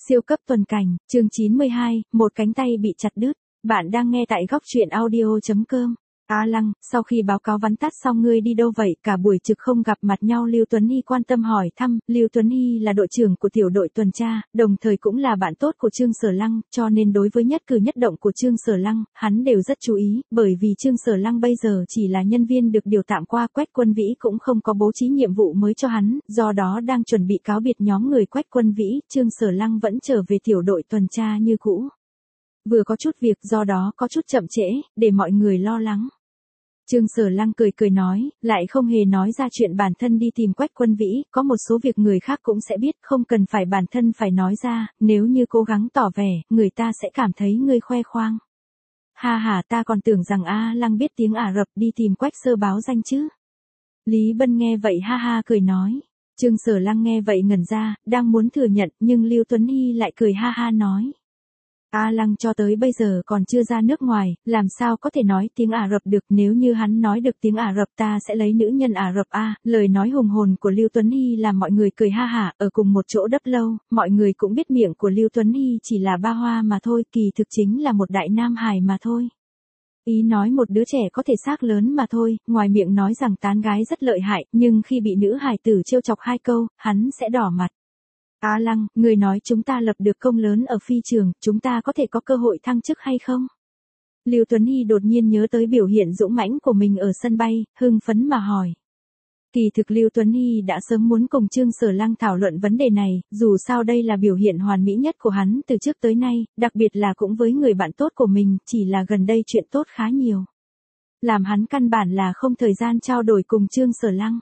Siêu cấp tuần cảnh, chương 92, một cánh tay bị chặt đứt. Bạn đang nghe tại góc truyện audio.com. A Lăng, sau khi báo cáo vắn tắt xong ngươi đi đâu vậy? Cả buổi trực không gặp mặt nhau. Lưu Tuấn Hy quan tâm hỏi thăm. Lưu Tuấn Hy là đội trưởng của tiểu đội tuần tra, đồng thời cũng là bạn tốt của Trương Sở Lăng, cho nên đối với nhất cử nhất động của Trương Sở Lăng, hắn đều rất chú ý, bởi vì Trương Sở Lăng bây giờ chỉ là nhân viên được điều tạm qua. Quách Quân Vĩ cũng không có bố trí nhiệm vụ mới cho hắn, do đó đang chuẩn bị cáo biệt nhóm người Quách Quân Vĩ, Trương Sở Lăng vẫn trở về tiểu đội tuần tra như cũ. Vừa có chút việc, do đó có chút chậm trễ, để mọi người lo lắng. Trương Sở Lăng cười cười nói, lại không hề nói ra chuyện bản thân đi tìm Quách Quân Vĩ, có một số việc người khác cũng sẽ biết, không cần phải bản thân phải nói ra, nếu như cố gắng tỏ vẻ, người ta sẽ cảm thấy ngươi khoe khoang. Ha ha, ta còn tưởng rằng A Lăng biết tiếng Ả Rập đi tìm Quách sơ báo danh chứ. Lý Bân nghe vậy ha ha cười nói. Trương Sở Lăng nghe vậy ngẩn ra, đang muốn thừa nhận, nhưng Lưu Tuấn Hy lại cười ha ha nói. A Lăng cho tới bây giờ còn chưa ra nước ngoài, làm sao có thể nói tiếng Ả Rập được, nếu như hắn nói được tiếng Ả Rập ta sẽ lấy nữ nhân Ả Rập a. Lời nói hùng hồn của Lưu Tuấn Hy làm mọi người cười ha hả, ở cùng một chỗ đắp lâu, mọi người cũng biết miệng của Lưu Tuấn Hy chỉ là ba hoa mà thôi, kỳ thực chính là một đại nam hài mà thôi. Ý nói một đứa trẻ có thể xác lớn mà thôi, ngoài miệng nói rằng tán gái rất lợi hại, nhưng khi bị nữ hài tử trêu chọc hai câu, hắn sẽ đỏ mặt. A Lăng, người nói chúng ta lập được công lớn ở phi trường, chúng ta có thể có cơ hội thăng chức hay không? Lưu Tuấn Hy đột nhiên nhớ tới biểu hiện dũng mãnh của mình ở sân bay, hưng phấn mà hỏi. Kỳ thực Lưu Tuấn Hy đã sớm muốn cùng Trương Sở Lăng thảo luận vấn đề này, dù sao đây là biểu hiện hoàn mỹ nhất của hắn từ trước tới nay, đặc biệt là cũng với người bạn tốt của mình, chỉ là gần đây chuyện tốt khá nhiều. Làm hắn căn bản là không thời gian trao đổi cùng Trương Sở Lăng.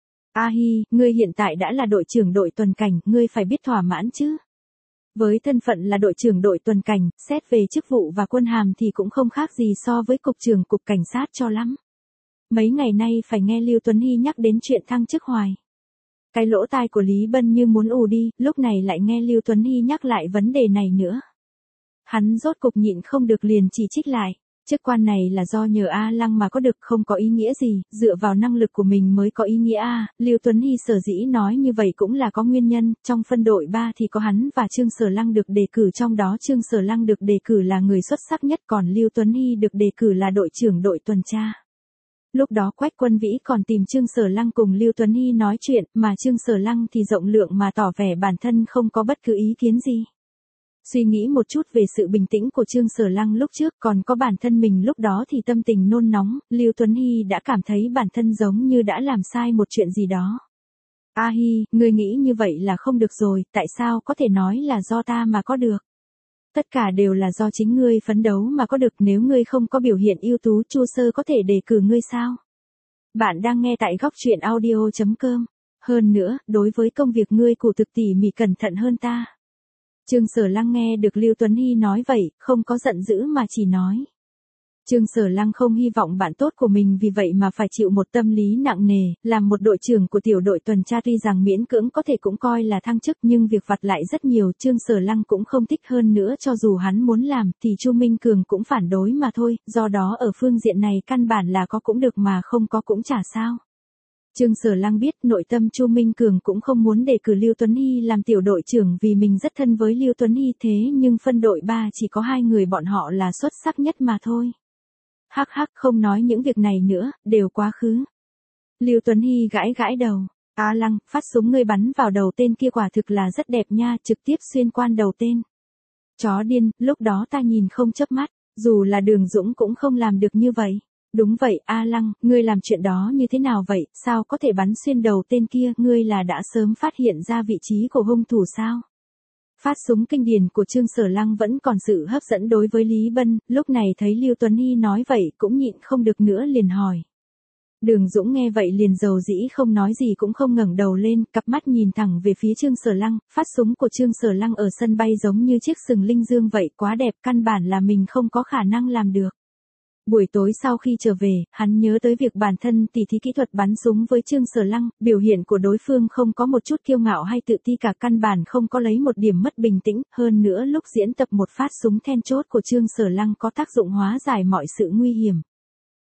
A Hi, ngươi hiện tại đã là đội trưởng đội tuần cảnh, ngươi phải biết thỏa mãn chứ. Với thân phận là đội trưởng đội tuần cảnh, xét về chức vụ và quân hàm thì cũng không khác gì so với cục trưởng cục cảnh sát cho lắm. Mấy ngày nay phải nghe Lưu Tuấn Hy nhắc đến chuyện thăng chức hoài. Cái lỗ tai của Lý Bân như muốn ù đi, lúc này lại nghe Lưu Tuấn Hy nhắc lại vấn đề này nữa. Hắn rốt cục nhịn không được liền chỉ trích lại. Chức quan này là do nhờ A Lăng mà có được, không có ý nghĩa gì, dựa vào năng lực của mình mới có ý nghĩa a. Lưu Tuấn Hy sở dĩ nói như vậy cũng là có nguyên nhân, trong phân đội 3 thì có hắn và Trương Sở Lăng được đề cử, trong đó Trương Sở Lăng được đề cử là người xuất sắc nhất, còn Lưu Tuấn Hy được đề cử là đội trưởng đội tuần tra. Lúc đó Quách Quân Vĩ còn tìm Trương Sở Lăng cùng Lưu Tuấn Hy nói chuyện, mà Trương Sở Lăng thì rộng lượng mà tỏ vẻ bản thân không có bất cứ ý kiến gì. Suy nghĩ một chút về sự bình tĩnh của Trương Sở Lăng lúc trước, còn có bản thân mình lúc đó thì tâm tình nôn nóng, Lưu Tuấn Hy đã cảm thấy bản thân giống như đã làm sai một chuyện gì đó. A Hi, ngươi nghĩ như vậy là không được rồi, tại sao có thể nói là do ta mà có được? Tất cả đều là do chính ngươi phấn đấu mà có được, nếu ngươi không có biểu hiện ưu tú, Chu Sơ có thể đề cử ngươi sao? Bạn đang nghe tại góc truyện audio.com. Hơn nữa, đối với công việc ngươi cụ thực tỉ mỉ cẩn thận hơn ta. Trương Sở Lăng nghe được Lưu Tuấn Hy nói vậy, không có giận dữ mà chỉ nói. Trương Sở Lăng không hy vọng bạn tốt của mình vì vậy mà phải chịu một tâm lý nặng nề, làm một đội trưởng của tiểu đội tuần tra tuy rằng miễn cưỡng có thể cũng coi là thăng chức, nhưng việc vặt lại rất nhiều, Trương Sở Lăng cũng không thích, hơn nữa cho dù hắn muốn làm thì Chu Minh Cường cũng phản đối mà thôi, do đó ở phương diện này căn bản là có cũng được mà không có cũng chả sao. Trương Sở Lăng biết nội tâm Chu Minh Cường cũng không muốn đề cử Lưu Tuấn Hy làm tiểu đội trưởng vì mình rất thân với Lưu Tuấn Hy, thế nhưng phân đội 3 chỉ có 2 người bọn họ là xuất sắc nhất mà thôi. Hắc hắc, không nói những việc này nữa, đều quá khứ. Lưu Tuấn Hy gãi gãi đầu. A Lăng, phát súng ngươi bắn vào đầu tên kia quả thực là rất đẹp nha, trực tiếp xuyên qua đầu tên. Chó điên, lúc đó ta nhìn không chớp mắt, dù là Đường Dũng cũng không làm được như vậy. Đúng vậy, A Lăng, ngươi làm chuyện đó như thế nào vậy, sao có thể bắn xuyên đầu tên kia, ngươi là đã sớm phát hiện ra vị trí của hung thủ sao? Phát súng kinh điển của Trương Sở Lăng vẫn còn sự hấp dẫn đối với Lý Bân, lúc này thấy Lưu Tuấn Hy nói vậy cũng nhịn không được nữa liền hỏi. Đường Dũng nghe vậy liền dầu dĩ không nói gì cũng không ngẩng đầu lên, cặp mắt nhìn thẳng về phía Trương Sở Lăng, phát súng của Trương Sở Lăng ở sân bay giống như chiếc sừng linh dương vậy, quá đẹp, căn bản là mình không có khả năng làm được. Buổi tối sau khi trở về, hắn nhớ tới việc bản thân tỉ thí kỹ thuật bắn súng với Trương Sở Lăng, biểu hiện của đối phương không có một chút kiêu ngạo hay tự ti cả, căn bản không có lấy một điểm mất bình tĩnh, hơn nữa lúc diễn tập một phát súng then chốt của Trương Sở Lăng có tác dụng hóa giải mọi sự nguy hiểm.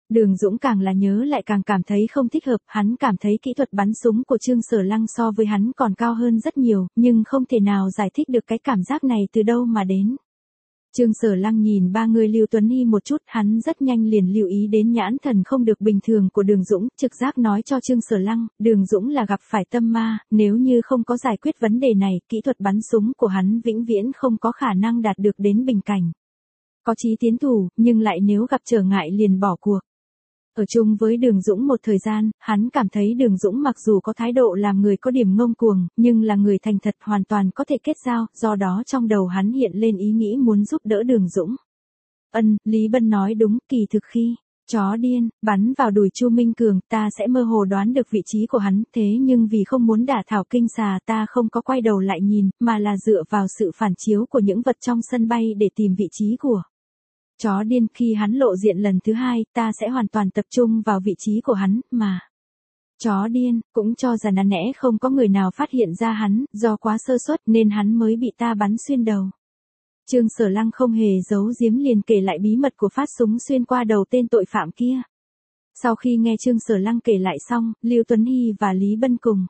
Đường Dũng càng là nhớ lại càng cảm thấy không thích hợp, hắn cảm thấy kỹ thuật bắn súng của Trương Sở Lăng so với hắn còn cao hơn rất nhiều, nhưng không thể nào giải thích được cái cảm giác này từ đâu mà đến. Trương Sở Lăng nhìn ba người Lưu Tuấn Hy một chút, hắn rất nhanh liền lưu ý đến nhãn thần không được bình thường của Đường Dũng, trực giác nói cho Trương Sở Lăng, Đường Dũng là gặp phải tâm ma, nếu như không có giải quyết vấn đề này, kỹ thuật bắn súng của hắn vĩnh viễn không có khả năng đạt được đến bình cảnh. Có chí tiến thủ, nhưng lại nếu gặp trở ngại liền bỏ cuộc. Ở chung với Đường Dũng một thời gian, hắn cảm thấy Đường Dũng mặc dù có thái độ làm người có điểm ngông cuồng, nhưng là người thành thật hoàn toàn có thể kết giao, do đó trong đầu hắn hiện lên ý nghĩ muốn giúp đỡ Đường Dũng. Lý Bân nói đúng, kỳ thực khi chó điên bắn vào đùi Chu Minh Cường, ta sẽ mơ hồ đoán được vị trí của hắn, thế nhưng vì không muốn đả thảo kinh xà ta không có quay đầu lại nhìn, mà là dựa vào sự phản chiếu của những vật trong sân bay để tìm vị trí của chó điên. Khi hắn lộ diện lần thứ hai, ta sẽ hoàn toàn tập trung vào vị trí của hắn, mà chó điên cũng cho rằng nã không có người nào phát hiện ra hắn, do quá sơ suất nên hắn mới bị ta bắn xuyên đầu. Trương Sở Lăng không hề giấu giếm liền kể lại bí mật của phát súng xuyên qua đầu tên tội phạm kia. Sau khi nghe Trương Sở Lăng kể lại xong, Lưu Tuấn Hy và Lý Bân cùng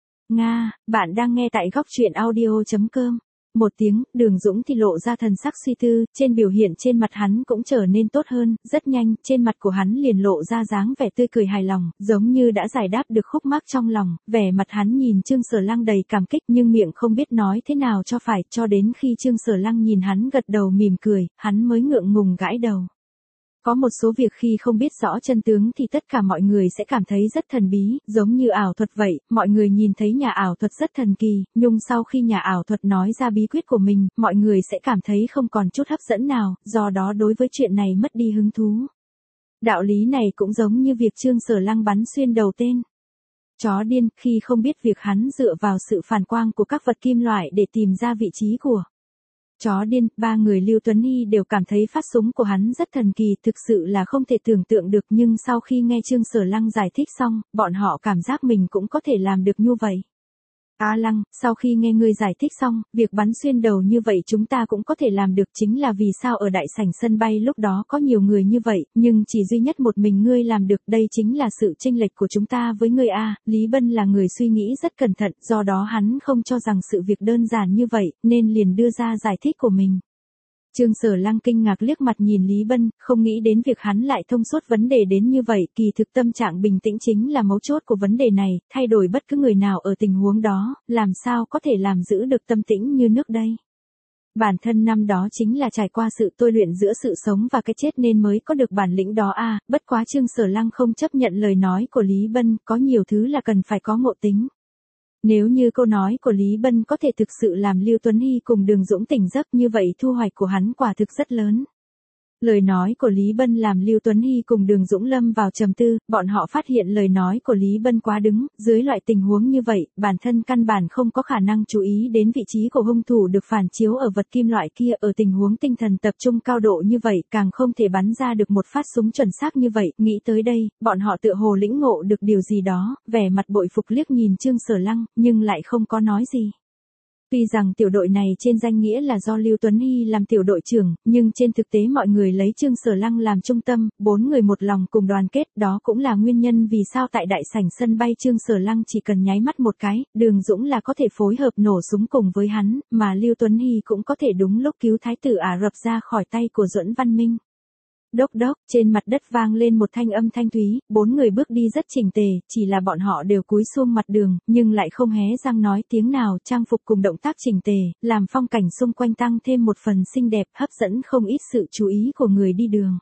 bạn đang nghe tại góc truyện audio.com. Một tiếng, Đường Dũng thì lộ ra thần sắc suy tư, trên biểu hiện trên mặt hắn cũng trở nên tốt hơn, rất nhanh, trên mặt của hắn liền lộ ra dáng vẻ tươi cười hài lòng, giống như đã giải đáp được khúc mắc trong lòng, vẻ mặt hắn nhìn Trương Sở Lăng đầy cảm kích nhưng miệng không biết nói thế nào cho phải, cho đến khi Trương Sở Lăng nhìn hắn gật đầu mỉm cười, hắn mới ngượng ngùng gãi đầu. Có một số việc khi không biết rõ chân tướng thì tất cả mọi người sẽ cảm thấy rất thần bí, giống như ảo thuật vậy, mọi người nhìn thấy nhà ảo thuật rất thần kỳ, nhưng sau khi nhà ảo thuật nói ra bí quyết của mình, mọi người sẽ cảm thấy không còn chút hấp dẫn nào, do đó đối với chuyện này mất đi hứng thú. Đạo lý này cũng giống như việc Trương Sở Lăng bắn xuyên đầu tên chó điên, khi không biết việc hắn dựa vào sự phản quang của các vật kim loại để tìm ra vị trí của chó điên, ba người Lưu Tuấn Hy đều cảm thấy phát súng của hắn rất thần kỳ, thực sự là không thể tưởng tượng được, nhưng sau khi nghe Trương Sở Lăng giải thích xong, bọn họ cảm giác mình cũng có thể làm được như vậy. Lăng, sau khi nghe ngươi giải thích xong, việc bắn xuyên đầu như vậy chúng ta cũng có thể làm được, chính là vì sao ở đại sảnh sân bay lúc đó có nhiều người như vậy, nhưng chỉ duy nhất một mình ngươi làm được, đây chính là sự chênh lệch của chúng ta với ngươi Lý Bân là người suy nghĩ rất cẩn thận, do đó hắn không cho rằng sự việc đơn giản như vậy, nên liền đưa ra giải thích của mình. Trương Sở Lăng kinh ngạc liếc mặt nhìn Lý Bân, không nghĩ đến việc hắn lại thông suốt vấn đề đến như vậy, kỳ thực tâm trạng bình tĩnh chính là mấu chốt của vấn đề này, thay đổi bất cứ người nào ở tình huống đó, làm sao có thể làm giữ được tâm tĩnh như nước đây. Bản thân năm đó chính là trải qua sự tôi luyện giữa sự sống và cái chết nên mới có được bản lĩnh đó bất quá Trương Sở Lăng không chấp nhận lời nói của Lý Bân, có nhiều thứ là cần phải có ngộ tính. Nếu như câu nói của Lý Bân có thể thực sự làm Lưu Tuấn Hy cùng Đường Dũng tỉnh giấc, như vậy thu hoạch của hắn quả thực rất lớn. Lời nói của Lý Bân làm Lưu Tuấn Hy cùng Đường Dũng lâm vào trầm tư, bọn họ phát hiện lời nói của Lý Bân quá đứng, dưới loại tình huống như vậy, bản thân căn bản không có khả năng chú ý đến vị trí của hung thủ được phản chiếu ở vật kim loại kia, ở tình huống tinh thần tập trung cao độ như vậy, càng không thể bắn ra được một phát súng chuẩn xác như vậy, nghĩ tới đây, bọn họ tựa hồ lĩnh ngộ được điều gì đó, vẻ mặt bội phục liếc nhìn Trương Sở Lăng, nhưng lại không có nói gì. Tuy rằng tiểu đội này trên danh nghĩa là do Lưu Tuấn Hy làm tiểu đội trưởng, nhưng trên thực tế mọi người lấy Trương Sở Lăng làm trung tâm, 4 người một lòng cùng đoàn kết, đó cũng là nguyên nhân vì sao tại đại sảnh sân bay Trương Sở Lăng chỉ cần nháy mắt một cái, Đường Dũng là có thể phối hợp nổ súng cùng với hắn, mà Lưu Tuấn Hy cũng có thể đúng lúc cứu thái tử Ả Rập ra khỏi tay của Duẫn Văn Minh. Đốc đốc, trên mặt đất vang lên một thanh âm thanh thúy, 4 người bước đi rất chỉnh tề, chỉ là bọn họ đều cúi xuống mặt đường, nhưng lại không hé răng nói tiếng nào, trang phục cùng động tác chỉnh tề, làm phong cảnh xung quanh tăng thêm một phần xinh đẹp, hấp dẫn không ít sự chú ý của người đi đường.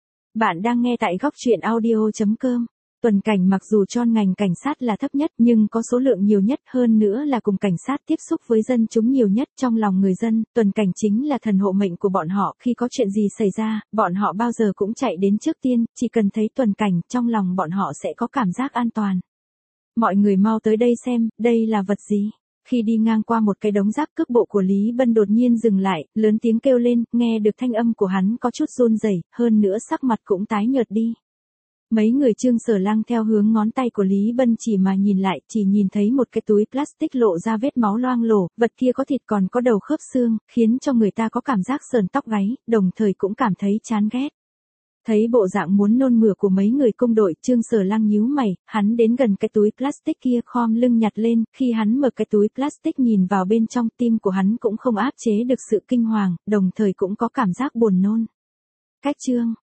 Bạn đang nghe tại góc truyện audio.com. Tuần cảnh mặc dù cho ngành cảnh sát là thấp nhất nhưng có số lượng nhiều nhất, hơn nữa là cùng cảnh sát tiếp xúc với dân chúng nhiều nhất, trong lòng người dân, tuần cảnh chính là thần hộ mệnh của bọn họ, khi có chuyện gì xảy ra, bọn họ bao giờ cũng chạy đến trước tiên, chỉ cần thấy tuần cảnh, trong lòng bọn họ sẽ có cảm giác an toàn. Mọi người mau tới đây xem, đây là vật gì? Khi đi ngang qua một cái đống rác, cước bộ của Lý Bân đột nhiên dừng lại, lớn tiếng kêu lên, nghe được thanh âm của hắn có chút run rẩy, hơn nữa sắc mặt cũng tái nhợt đi. Mấy người Trương Sở Lăng theo hướng ngón tay của Lý Bân chỉ mà nhìn lại, chỉ nhìn thấy một cái túi plastic lộ ra vết máu loang lổ, vật kia có thịt còn có đầu khớp xương, khiến cho người ta có cảm giác sởn tóc gáy, đồng thời cũng cảm thấy chán ghét. Thấy bộ dạng muốn nôn mửa của mấy người công đội, Trương Sở Lăng nhíu mày, hắn đến gần cái túi plastic kia khom lưng nhặt lên, khi hắn mở cái túi plastic nhìn vào bên trong, tim của hắn cũng không áp chế được sự kinh hoàng, đồng thời cũng có cảm giác buồn nôn. Cách chương